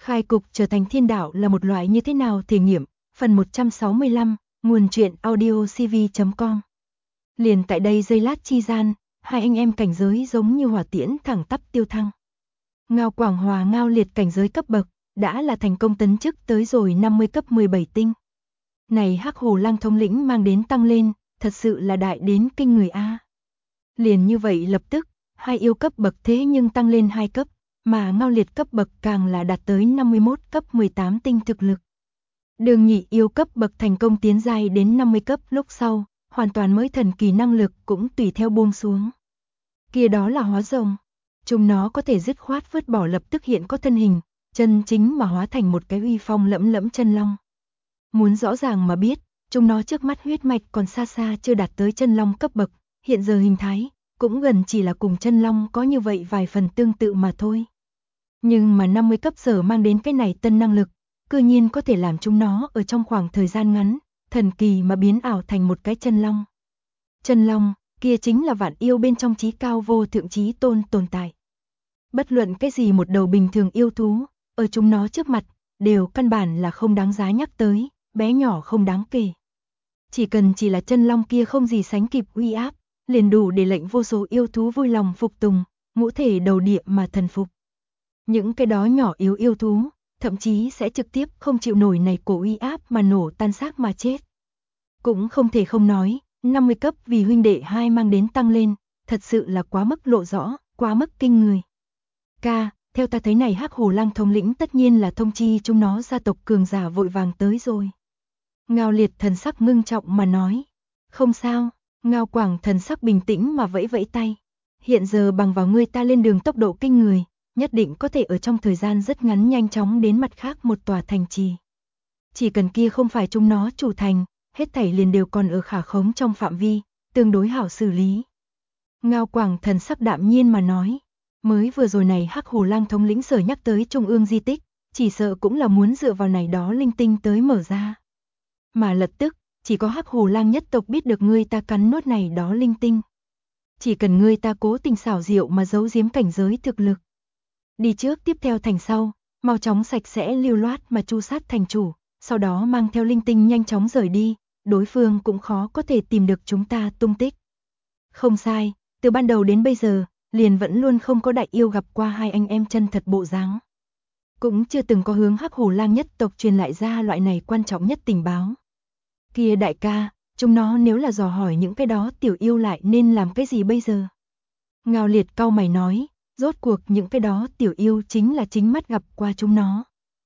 Khai cục trở thành thiên đạo là một loại như thế nào thể nghiệm, phần 165, nguồn truyện audio cv.com. Liền tại đây giây lát chi gian, hai anh em cảnh giới giống như hỏa tiễn thẳng tắp tiêu thăng. Ngao Quảng Hòa Ngao Liệt cảnh giới cấp bậc, đã là thành công tấn chức tới rồi 50 cấp 17 tinh. Này Hắc Hồ Lang thống lĩnh mang đến tăng lên, thật sự là đại đến kinh người a. Liền như vậy lập tức, hai yêu cấp bậc thế nhưng tăng lên 2 cấp, mà Ngao Liệt cấp bậc càng là đạt tới 51 cấp 18 tinh thực lực. Đường Nhị yêu cấp bậc thành công tiến giai đến 50 cấp lúc sau, hoàn toàn mới thần kỳ năng lực cũng tùy theo buông xuống. Kia đó là hóa rồng. Chúng nó có thể dứt khoát vứt bỏ lập tức hiện có thân hình, chân chính mà hóa thành một cái uy phong lẫm lẫm chân long. Muốn rõ ràng mà biết, chúng nó trước mắt huyết mạch còn xa xa chưa đạt tới chân long cấp bậc, hiện giờ hình thái cũng gần chỉ là cùng chân long có như vậy vài phần tương tự mà thôi. Nhưng mà 50 cấp sở mang đến cái này tân năng lực, cư nhiên có thể làm chúng nó ở trong khoảng thời gian ngắn, thần kỳ mà biến ảo thành một cái chân long. Chân long, kia chính là vạn yêu bên trong chí cao vô thượng chí tôn tồn tại. Bất luận cái gì một đầu bình thường yêu thú, ở chúng nó trước mặt, đều căn bản là không đáng giá nhắc tới, bé nhỏ không đáng kể. Chỉ là chân long kia không gì sánh kịp uy áp, liền đủ để lệnh vô số yêu thú vui lòng phục tùng, ngũ thể đầu địa mà thần phục. Những cái đó nhỏ yếu yêu thú, thậm chí sẽ trực tiếp không chịu nổi này cổ uy áp mà nổ tan xác mà chết. Cũng không thể không nói, 50 cấp vì huynh đệ hai mang đến tăng lên, thật sự là quá mức lộ rõ, quá mức kinh người. Ca, theo ta thấy này Hắc Hồ Lang thống lĩnh tất nhiên là thông chi chúng nó gia tộc cường giả vội vàng tới rồi. Ngao Liệt thần sắc ngưng trọng mà nói. Không sao, Ngao Quảng thần sắc bình tĩnh mà vẫy vẫy tay. Hiện giờ bằng vào ngươi ta lên đường tốc độ kinh người, nhất định có thể ở trong thời gian rất ngắn nhanh chóng đến mặt khác một tòa thành trì. Chỉ cần kia không phải chúng nó chủ thành, hết thảy liền đều còn ở khả khống trong phạm vi, tương đối hảo xử lý. Ngao Quảng thần sắc đạm nhiên mà nói. Mới vừa rồi này Hắc Hồ Lang thống lĩnh sở nhắc tới trung ương di tích, chỉ sợ cũng là muốn dựa vào này đó linh tinh tới mở ra. Mà lập tức, chỉ có Hắc Hồ Lang nhất tộc biết được ngươi ta cắn nuốt này đó linh tinh. Chỉ cần ngươi ta cố tình xảo diệu mà giấu giếm cảnh giới thực lực. Đi trước tiếp theo thành sau, mau chóng sạch sẽ lưu loát mà chu sát thành chủ, sau đó mang theo linh tinh nhanh chóng rời đi, đối phương cũng khó có thể tìm được chúng ta tung tích. Không sai, từ ban đầu đến bây giờ, liền vẫn luôn không có đại yêu gặp qua hai anh em chân thật bộ dáng. Cũng chưa từng có hướng Hắc Hồ Lang nhất tộc truyền lại ra loại này quan trọng nhất tình báo. Kia đại ca, chúng nó nếu là dò hỏi những cái đó tiểu yêu lại nên làm cái gì bây giờ? Ngao Liệt cau mày nói, rốt cuộc những cái đó tiểu yêu chính là chính mắt gặp qua chúng nó.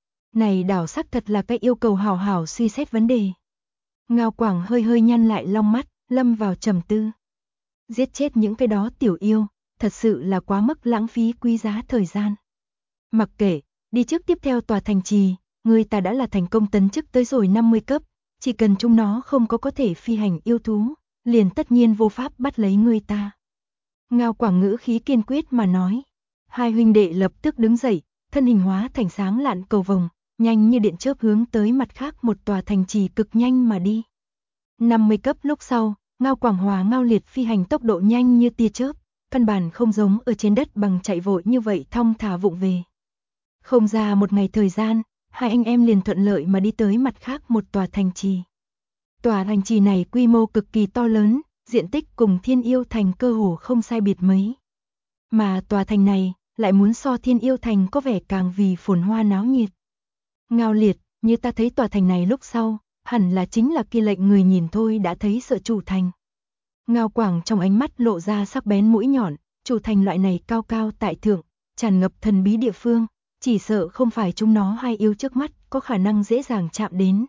Này đảo sắc thật là cái yêu cầu hào hảo suy xét vấn đề. Ngao Quảng hơi hơi nhăn lại long mắt, lâm vào trầm tư. Giết chết những cái đó tiểu yêu, thật sự là quá mức lãng phí quý giá thời gian. Mặc kệ, đi trước tiếp theo tòa thành trì, người ta đã là thành công tấn chức tới rồi 50 cấp, chỉ cần chúng nó không có thể phi hành yêu thú, liền tất nhiên vô pháp bắt lấy người ta. Ngao Quảng ngữ khí kiên quyết mà nói. Hai huynh đệ lập tức đứng dậy, thân hình hóa thành sáng lạn cầu vồng, nhanh như điện chớp hướng tới mặt khác một tòa thành trì cực nhanh mà đi. 50 cấp lúc sau, Ngao Quảng Hòa Ngao Liệt phi hành tốc độ nhanh như tia chớp, căn bản không giống ở trên đất bằng chạy vội như vậy thong thả vụng về. Không ra một ngày thời gian, hai anh em liền thuận lợi mà đi tới mặt khác một tòa thành trì. Tòa thành trì này quy mô cực kỳ to lớn, diện tích cùng Thiên Yêu Thành cơ hồ không sai biệt mấy. Mà tòa thành này lại muốn so Thiên Yêu Thành có vẻ càng vì phồn hoa náo nhiệt. Ngao Liệt, như ta thấy tòa thành này lúc sau, hẳn là chính là kia lệnh người nhìn thôi đã thấy sợ chủ thành. Ngao Quảng trong ánh mắt lộ ra sắc bén mũi nhọn, chủ thành loại này cao cao tại thượng, tràn ngập thần bí địa phương, chỉ sợ không phải chúng nó hai yêu trước mắt có khả năng dễ dàng chạm đến.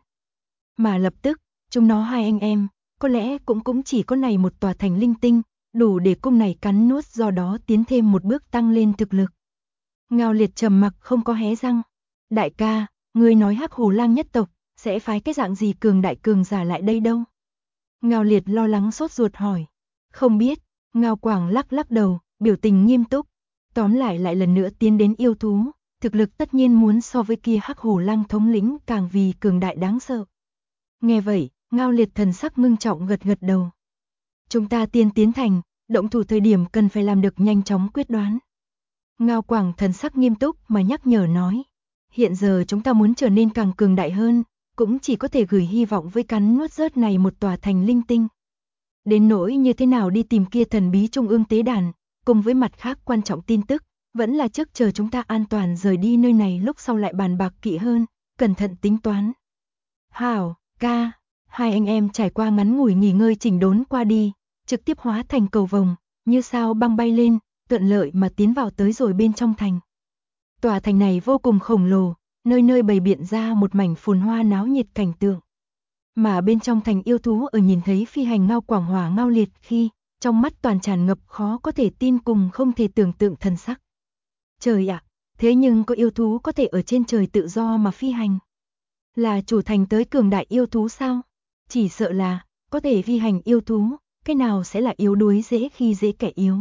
Mà lập tức, chúng nó hai anh em, có lẽ cũng chỉ có này một tòa thành linh tinh, đủ để cung này cắn nuốt do đó tiến thêm một bước tăng lên thực lực. Ngao Liệt trầm mặc không có hé răng. Đại ca, ngươi nói Hắc Hồ Lang nhất tộc, sẽ phái cái dạng gì cường đại cường giả lại đây đâu? Ngao Liệt lo lắng sốt ruột hỏi. Không biết, Ngao Quảng lắc lắc đầu, biểu tình nghiêm túc. Tóm lại lần nữa tiến đến yêu thú, thực lực tất nhiên muốn so với kia Hắc Hồ Lang thống lĩnh càng vì cường đại đáng sợ. Nghe vậy, Ngao Liệt thần sắc ngưng trọng gật gật đầu. Chúng ta tiến thành, động thủ thời điểm cần phải làm được nhanh chóng quyết đoán. Ngao Quảng thần sắc nghiêm túc mà nhắc nhở nói. Hiện giờ chúng ta muốn trở nên càng cường đại hơn, cũng chỉ có thể gửi hy vọng với cắn nuốt rớt này một tòa thành linh tinh. Đến nỗi như thế nào đi tìm kia thần bí trung ương tế đàn, cùng với mặt khác quan trọng tin tức, vẫn là trước chờ chúng ta an toàn rời đi nơi này lúc sau lại bàn bạc kỹ hơn, cẩn thận tính toán. Hảo, ca, hai anh em trải qua ngắn ngủi nghỉ ngơi chỉnh đốn qua đi, trực tiếp hóa thành cầu vồng, như sao băng bay lên, thuận lợi mà tiến vào tới rồi bên trong thành. Tòa thành này vô cùng khổng lồ, nơi nơi bày biện ra một mảnh phồn hoa náo nhiệt cảnh tượng. Mà bên trong thành yêu thú ở nhìn thấy phi hành Ngao Quảng Hỏa Ngao Liệt khi, trong mắt toàn tràn ngập khó có thể tin cùng không thể tưởng tượng thần sắc. Trời ạ, thế nhưng có yêu thú có thể ở trên trời tự do mà phi hành. Là chủ thành tới cường đại yêu thú sao? Chỉ sợ là, có thể phi hành yêu thú, cái nào sẽ là yếu đuối dễ khi dễ kẻ yếu.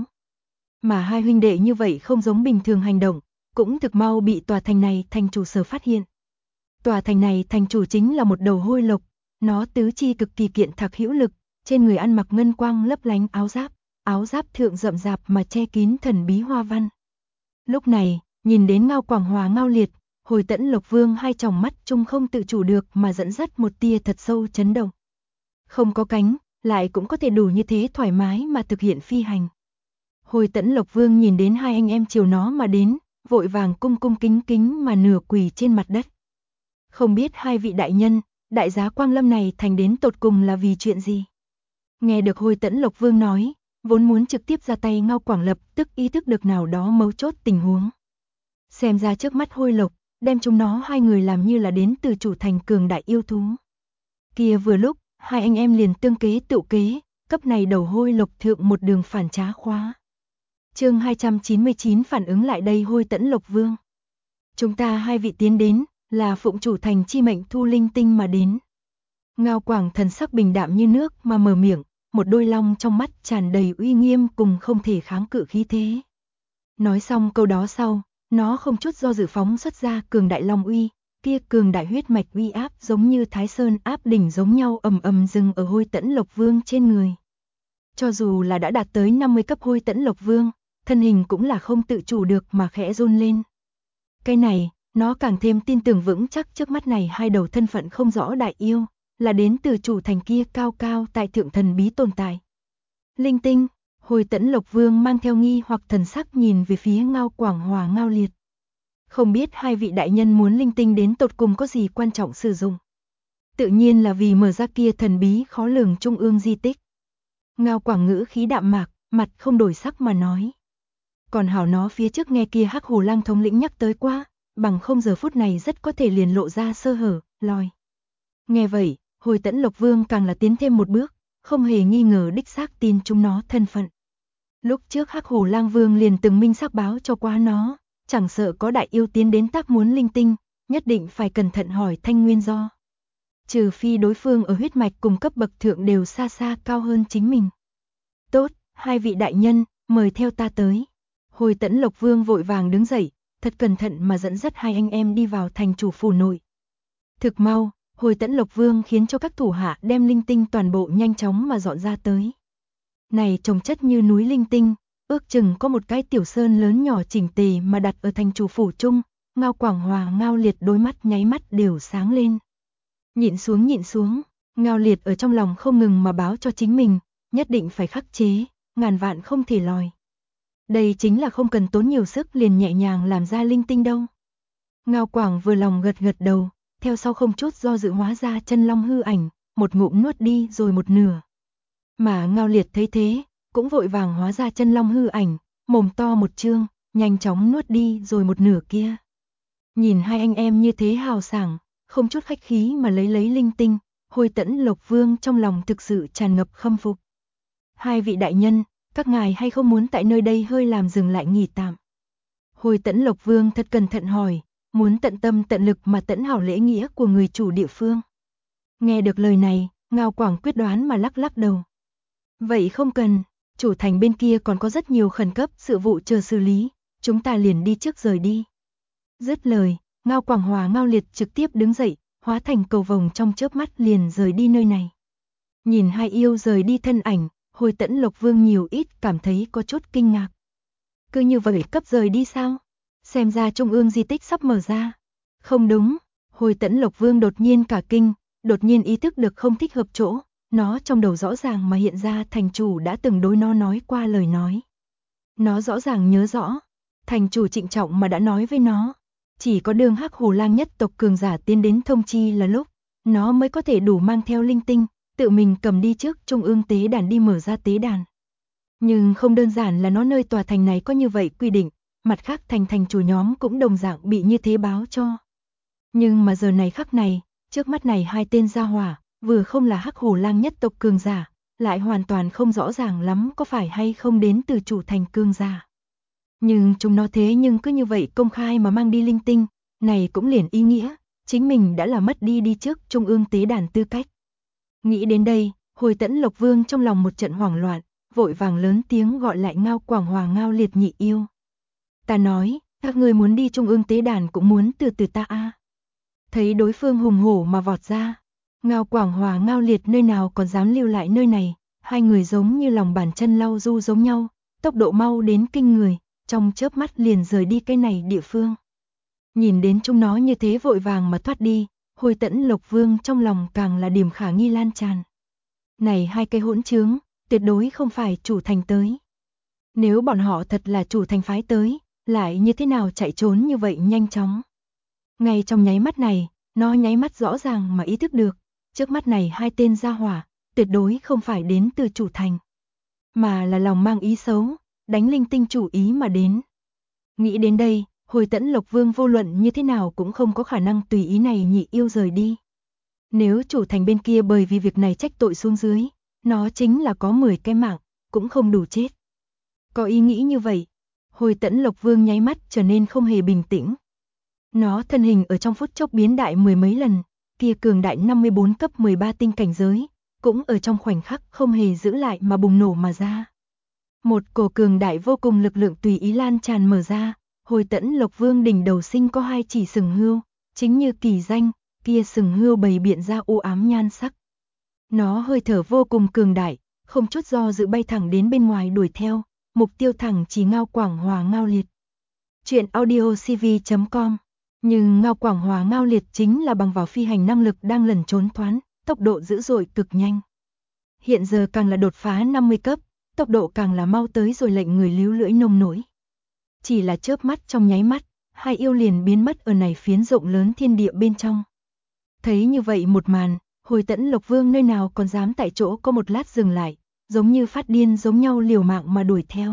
Mà hai huynh đệ như vậy không giống bình thường hành động, cũng thực mau bị tòa thành này thành chủ sở phát hiện. Tòa thành này thành chủ chính là một đầu hôi lộc, nó tứ chi cực kỳ kiện thạc hữu lực, trên người ăn mặc ngân quang lấp lánh áo giáp thượng rậm rạp mà che kín thần bí hoa văn. Lúc này, nhìn đến Ngao Quảng Hòa Ngao Liệt, Hồi Tẫn Lộc Vương hai tròng mắt chung không tự chủ được mà dẫn dắt một tia thật sâu chấn động. Không có cánh, lại cũng có thể đủ như thế thoải mái mà thực hiện phi hành. Hồi Tẫn Lộc Vương nhìn đến hai anh em chiều nó mà đến, vội vàng cung cung kính kính mà nửa quỳ trên mặt đất. Không biết hai vị đại nhân, đại giá Quang Lâm này thành đến tột cùng là vì chuyện gì? Nghe được Hồi Tẫn Lộc Vương nói, vốn muốn trực tiếp ra tay Ngao Quảng lập tức ý thức được nào đó mấu chốt tình huống. Xem ra trước mắt Hôi Lộc, đem chúng nó hai người làm như là đến từ chủ thành cường đại yêu thú. Kia vừa lúc, hai anh em liền tương kế tự kế, cấp này đầu Hôi Lộc thượng một đường phản trá khóa. Chương 299 phản ứng lại đây Hồi Tẫn Lộc Vương. Chúng ta hai vị tiến đến, là phụng chủ thành chi mệnh thu linh tinh mà đến. Ngao Quảng thần sắc bình đạm như nước mà mở miệng, một đôi long trong mắt tràn đầy uy nghiêm cùng không thể kháng cự khí thế. Nói xong câu đó sau, nó không chút do dự phóng xuất ra cường đại long uy, kia cường đại huyết mạch uy áp giống như Thái Sơn áp đỉnh giống nhau ầm ầm dừng ở Hồi Tẫn Lộc Vương trên người. Cho dù là đã đạt tới 50 cấp Hồi Tẫn Lộc Vương, thân hình cũng là không tự chủ được mà khẽ run lên. Cái này, nó càng thêm tin tưởng vững chắc trước mắt này hai đầu thân phận không rõ đại yêu, là đến từ chủ thành kia cao cao tại thượng thần bí tồn tại. Linh tinh, Hồi Tẫn Lộc Vương mang theo nghi hoặc thần sắc nhìn về phía Ngao Quảng Hòa Ngao Liệt. Không biết hai vị đại nhân muốn linh tinh đến tột cùng có gì quan trọng sử dụng. Tự nhiên là vì mở ra kia thần bí khó lường trung ương di tích. Ngao Quảng ngữ khí đạm mạc, mặt không đổi sắc mà nói. Còn hảo nó phía trước nghe kia Hắc Hồ Lang thống lĩnh nhắc tới qua, bằng không giờ phút này rất có thể liền lộ ra sơ hở, lòi. Nghe vậy, Hồi Tẫn Lộc Vương càng là tiến thêm một bước, không hề nghi ngờ đích xác tin chúng nó thân phận. Lúc trước Hắc Hồ Lang Vương liền từng minh xác báo cho qua nó, chẳng sợ có đại yêu tiến đến tác muốn linh tinh, nhất định phải cẩn thận hỏi thanh nguyên do. Trừ phi đối phương ở huyết mạch cùng cấp bậc thượng đều xa xa cao hơn chính mình. Tốt, hai vị đại nhân, mời theo ta tới. Hồi Tẫn Lộc Vương vội vàng đứng dậy, thật cẩn thận mà dẫn dắt hai anh em đi vào thành chủ phủ nội. Thực mau, Hồi Tẫn Lộc Vương khiến cho các thủ hạ đem linh tinh toàn bộ nhanh chóng mà dọn ra tới. Này trồng chất như núi linh tinh, ước chừng có một cái tiểu sơn lớn nhỏ chỉnh tề mà đặt ở thành chủ phủ chung, Ngao Quảng Hòa Ngao Liệt đôi mắt nháy mắt đều sáng lên. Nhịn xuống, Ngao Liệt ở trong lòng không ngừng mà báo cho chính mình, nhất định phải khắc chế, ngàn vạn không thể lòi. Đây chính là không cần tốn nhiều sức liền nhẹ nhàng làm ra linh tinh đâu. Ngao Quảng vừa lòng gật gật đầu, theo sau không chút do dự hóa ra chân long hư ảnh, một ngụm nuốt đi rồi một nửa. Mà Ngao Liệt thấy thế, cũng vội vàng hóa ra chân long hư ảnh, mồm to một trương, nhanh chóng nuốt đi rồi một nửa kia. Nhìn hai anh em như thế hào sảng, không chút khách khí mà lấy linh tinh, Hồi Tẫn Lộc Vương trong lòng thực sự tràn ngập khâm phục. Hai vị đại nhân, các ngài hay không muốn tại nơi đây hơi làm dừng lại nghỉ tạm? Hồi Tẫn Lộc Vương thật cẩn thận hỏi, muốn tận tâm tận lực mà tẫn hảo lễ nghĩa của người chủ địa phương. Nghe được lời này, Ngao Quảng quyết đoán mà lắc lắc đầu. Vậy không cần, chủ thành bên kia còn có rất nhiều khẩn cấp sự vụ chờ xử lý, chúng ta liền đi trước rời đi. Dứt lời, Ngao Quảng Hòa Ngao Liệt trực tiếp đứng dậy, hóa thành cầu vồng trong chớp mắt liền rời đi nơi này. Nhìn hai yêu rời đi thân ảnh, Hồi Tẫn Lộc Vương nhiều ít cảm thấy có chút kinh ngạc. Cứ như vậy cấp rời đi sao? Xem ra trung ương di tích sắp mở ra. Không đúng, Hồi Tẫn Lộc Vương đột nhiên cả kinh, đột nhiên ý thức được không thích hợp chỗ, nó trong đầu rõ ràng mà hiện ra thành chủ đã từng đối nó nói qua lời nói. Nó rõ ràng nhớ rõ, thành chủ trịnh trọng mà đã nói với nó, chỉ có Đường Hắc Hổ Lang nhất tộc cường giả tiến đến thông chi là lúc, nó mới có thể đủ mang theo linh tinh, tự mình cầm đi trước trung ương tế đàn đi mở ra tế đàn. Nhưng không đơn giản là nó nơi tòa thành này có như vậy quy định, mặt khác thành chủ nhóm cũng đồng dạng bị như thế báo cho. Nhưng mà giờ này khắc này, trước mắt này hai tên gia hỏa, vừa không là Hắc Hổ Lang nhất tộc cường giả, lại hoàn toàn không rõ ràng lắm có phải hay không đến từ chủ thành cường giả. Nhưng chúng nó thế nhưng cứ như vậy công khai mà mang đi linh tinh, này cũng liền ý nghĩa, chính mình đã là mất đi trước trung ương tế đàn tư cách. Nghĩ đến đây, Hồi Tẫn Lộc Vương trong lòng một trận hoảng loạn, vội vàng lớn tiếng gọi lại Ngao Quảng Hòa Ngao Liệt nhị yêu. Ta nói, các người muốn đi trung ương tế đàn cũng muốn từ từ ta a. Thấy đối phương hùng hổ mà vọt ra, Ngao Quảng Hòa Ngao Liệt nơi nào còn dám lưu lại nơi này, hai người giống như lòng bàn chân lau du giống nhau, tốc độ mau đến kinh người, trong chớp mắt liền rời đi cái này địa phương. Nhìn đến chúng nó như thế vội vàng mà thoát đi, Hồi Tẫn Lộc Vương trong lòng càng là điểm khả nghi lan tràn. Này hai cây hỗn trướng, tuyệt đối không phải chủ thành tới. Nếu bọn họ thật là chủ thành phái tới, lại như thế nào chạy trốn như vậy nhanh chóng. Ngay trong nháy mắt này, nó nháy mắt rõ ràng mà ý thức được, trước mắt này hai tên gia hỏa, tuyệt đối không phải đến từ chủ thành, mà là lòng mang ý xấu, đánh linh tinh chủ ý mà đến. Nghĩ đến đây, Hồi Tẫn Lộc Vương vô luận như thế nào cũng không có khả năng tùy ý này nhị yêu rời đi. Nếu chủ thành bên kia bởi vì việc này trách tội xuống dưới, nó chính là có 10 cái mạng, cũng không đủ chết. Có ý nghĩ như vậy, Hồi Tẫn Lộc Vương nháy mắt trở nên không hề bình tĩnh. Nó thân hình ở trong phút chốc biến đại mười mấy lần, kia cường đại 54 cấp 13 tinh cảnh giới, cũng ở trong khoảnh khắc không hề giữ lại mà bùng nổ mà ra. Một cổ cường đại vô cùng lực lượng tùy ý lan tràn mở ra, Hồi Tẫn Lộc Vương đỉnh đầu sinh có hai chỉ sừng hươu, chính như kỳ danh, kia sừng hươu bày biện ra u ám nhan sắc. Nó hơi thở vô cùng cường đại, không chút do dự bay thẳng đến bên ngoài đuổi theo, mục tiêu thẳng chỉ Ngao Quảng Hòa Ngao Liệt. Chuyện audio cv.com. Nhưng Ngao Quảng Hòa Ngao Liệt chính là bằng vào phi hành năng lực đang lẩn trốn thoán, tốc độ dữ dội cực nhanh. Hiện giờ càng là đột phá 50 cấp, tốc độ càng là mau tới rồi lệnh người líu lưỡi nông nổi. Chỉ là chớp mắt trong nháy mắt, hai yêu liền biến mất ở này phiến rộng lớn thiên địa bên trong. Thấy như vậy một màn, Hồi Tẫn Lộc Vương nơi nào còn dám tại chỗ có một lát dừng lại, giống như phát điên giống nhau liều mạng mà đuổi theo.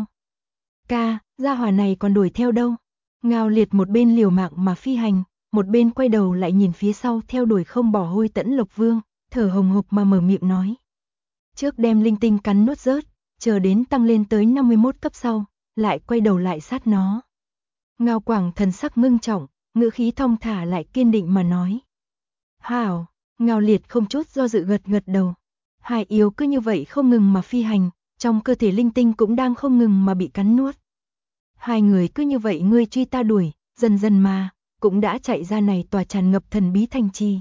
Ca, gia hỏa này còn đuổi theo đâu? Ngao Liệt một bên liều mạng mà phi hành, một bên quay đầu lại nhìn phía sau theo đuổi không bỏ Hồi Tẫn Lộc Vương, thở hồng hộc mà mở miệng nói. Trước đem linh tinh cắn nuốt rớt, chờ đến tăng lên tới 51 cấp sau, lại quay đầu lại sát nó. Ngao Quảng thần sắc ngưng trọng, ngữ khí thong thả lại kiên định mà nói. Hảo, Ngao Liệt không chút do dự gật gật đầu. Hai yêu cứ như vậy không ngừng mà phi hành, trong cơ thể linh tinh cũng đang không ngừng mà bị cắn nuốt. Hai người cứ như vậy ngươi truy ta đuổi, dần dần mà, cũng đã chạy ra này tòa tràn ngập thần bí thành trì.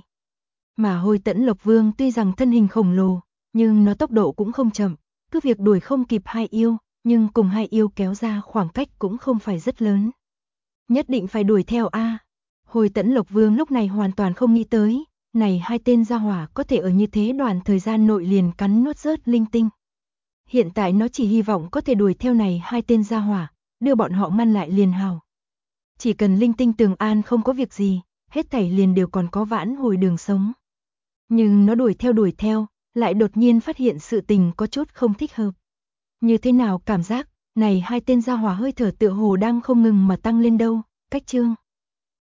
Mà Hồi Tẫn Lộc Vương tuy rằng thân hình khổng lồ, nhưng nó tốc độ cũng không chậm, cứ việc đuổi không kịp hai yêu, nhưng cùng hai yêu kéo ra khoảng cách cũng không phải rất lớn. Nhất định phải đuổi theo a. Hồi Tẫn Lộc Vương lúc này hoàn toàn không nghĩ tới, này hai tên gia hỏa có thể ở như thế đoạn thời gian nội liền cắn nuốt rớt linh tinh. Hiện tại nó chỉ hy vọng có thể đuổi theo này hai tên gia hỏa, đưa bọn họ ngăn lại liền hào. Chỉ cần linh tinh tường an không có việc gì, hết thảy liền đều còn có vãn hồi đường sống. Nhưng nó đuổi theo, lại đột nhiên phát hiện sự tình có chút không thích hợp. Như thế nào cảm giác, này hai tên gia hỏa hơi thở tựa hồ đang không ngừng mà tăng lên đâu, cách chương.